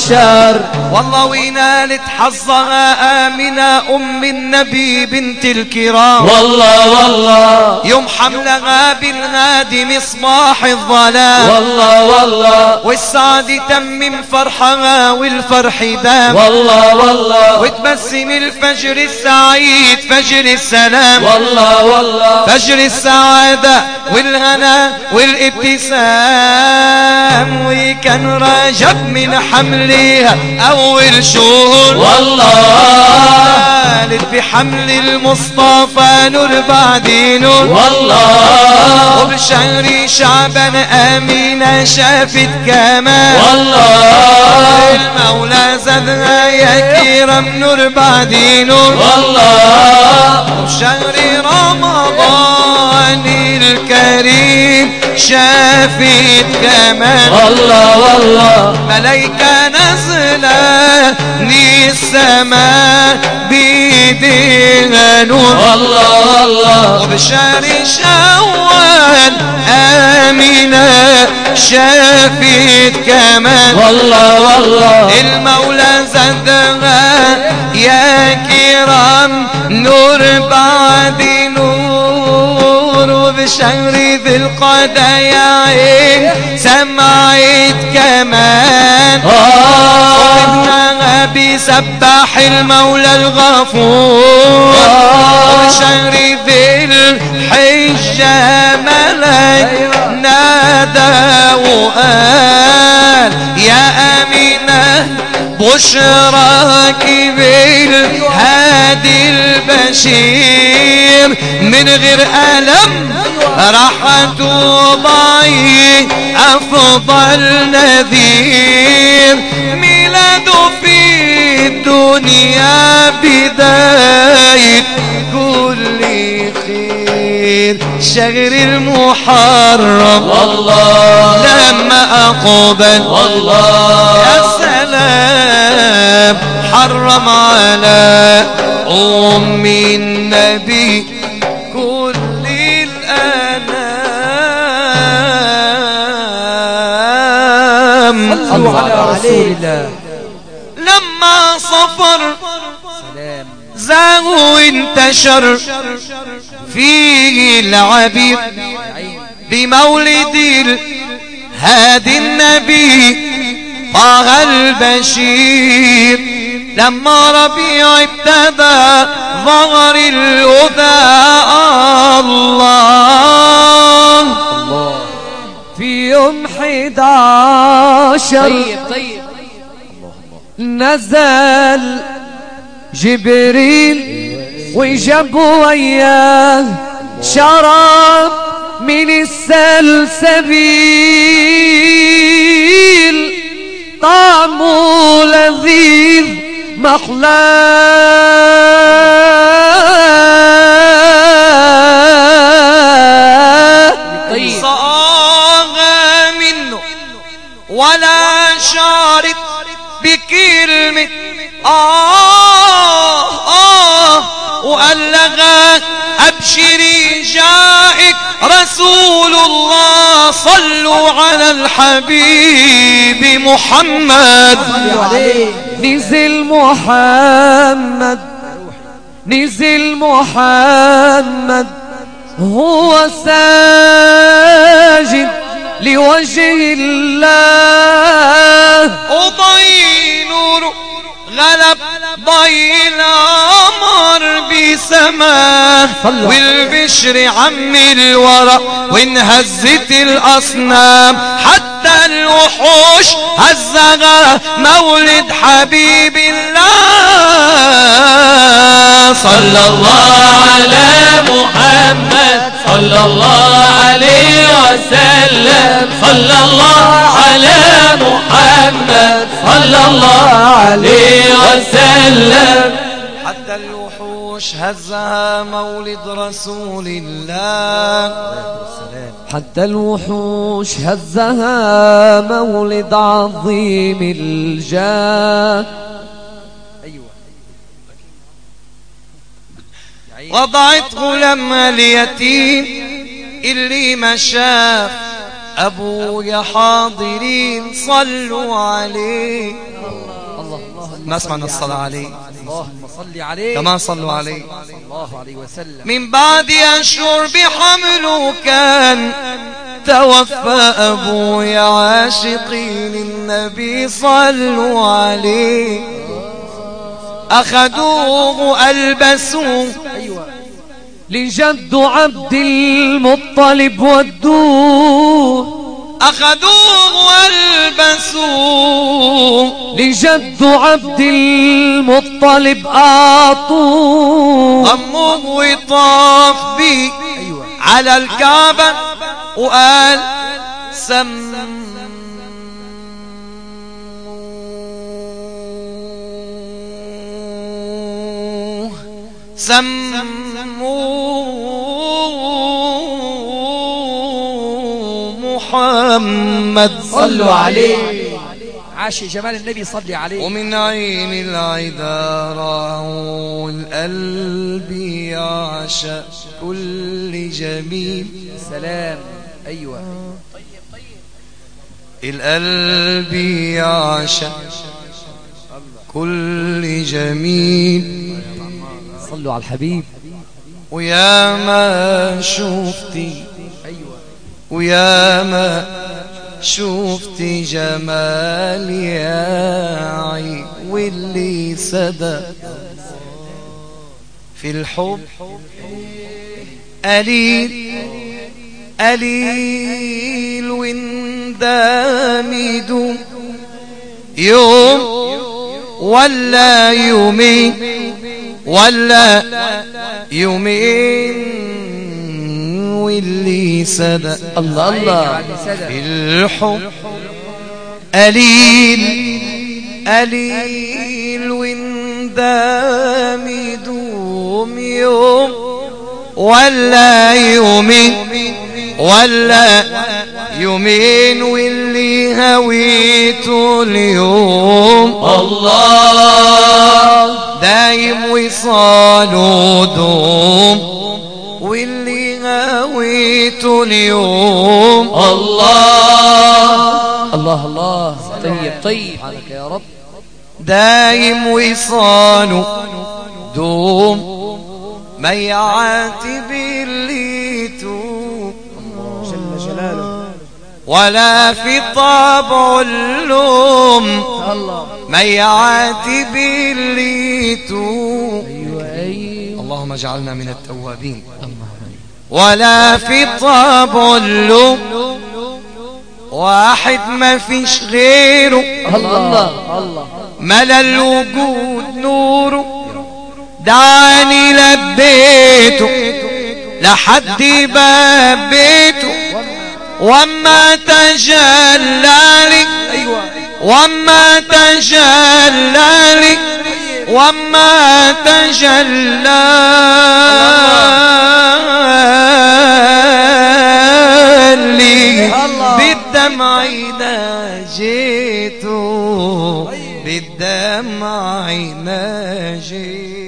الشر. والله ونالت حظها آمنة أم النبي بنت الكرام، والله يوم حملها بالهادي مصباح الظلام، والله والسعد تمم فرحها والفرح دام، والله وتبسم الفجر السعيد فجر السلام، والله فجر السعادة والهنا والابتسام. وكان رجب من حملها أول شهور، والله قالت بحمل المصطفى نور بعد نور، والله وبشهر شعبان آمينة شافت كمان، والله المولى زادها يا كرام نور بعد نور، والله وبشهر رمضان الكريم شافت كمان، والله ملايكة نازلة من السماء بيديها نور، والله وبشهر شوال آمنة شافت كمان، والله المولى زادها يا كرام نور بعد نور، وبشهر ذي القعدة يا عين سمعت كمان، وابنها بيسبح المولى الغفور، وبشهر ذي الحجة ملك نادى وقال يا أمينة بشراك بالهادي البشير، من غير ألم راح تضعي أفضل نذير، ميلاده في الدنيا بداية كل خير، شهر المحرم والله لما أقبل والله يا سلام حرم على أم النبي كل الأنام. صلوا على رسول الله. لما صفر زاغ وانتشر فيه العبير بمولد الهادي النبي طه البشير، لما ربيع ابتدى ظهر الهدى الله في يوم 11 طيب نزل جبريل وجاب وياه شراب من السلسبيل طعمه لذيذ محلاه، صاغ منه ولا شارك بكلمة وقال لها أبشري جاءك رسول الله، صلوا على الحبيب محمد. نزل محمد هو ساجد لوجه الله، وضي نوره غلب ضي القمر بسماه، والبشر عم الورى وانهزت الأصنام، حتى الوحوش هزها مولد حبيب الله. صلى الله على محمد صلى الله عليه وسلم، صلى الله على محمد صلى الله عليه وسلم، حتى الوحوش هزها مولد رسول الله، حتى الوحوش هزها مولد عظيم الجاه. وضعته لما اليتيم اللي ما شاف أبويا حاضرين صلوا عليه. ما سمعنا الصلاة عليه. اللهم صل عليه كمان صلوا عليه صلى الله عليه وسلم. من بعد أشهر بحمله كان توفى أبويا عاشقين النبي صلوا عليه. أخذوه ألبسوه لجد عبد المطلب ودوه. أخذوه ألبسوه لجد عبد المطلب أعطوه. ضموه وطاف بي على الكعبة وقال سموه محمد صلوا عليه. عاش جمال النبي صلي عليه. ومن عين العدا راعوا القلب يعشق كل جميل. سلام. أيوة. القلب يعشق كل جميل. صلوا على الحبيب. ويا ما شفتي ويا ما شفتي جمال يا عين واللي صدق في الحب قليل وندام يدوم يوم ولا يومين ولا يومين واللي صدق الله الله في الحب قليل وندام يدوم يوم ولا يومين ولا يومين واللي هويته اليوم الله دايم وصاله دوم واللي هويته اليوم الله الله الله. طيب طيب عليك يا رب. دايم وصاله دوم ما يعاتب اللي توب جل جلاله ولا في طبع اللوم. الله. ما يعاتب اللي توب. أيوة. اللهم اجعلنا من التوابين. ولا في طبع اللوم واحد ما فيش غيره. الله الله. ملا الوجود نوره دعاني لبيته لحد باب بيته وما تجلى لي وما تجلى لي وما تجلى لي بالدمع ناجيته بالدمع ناجيته.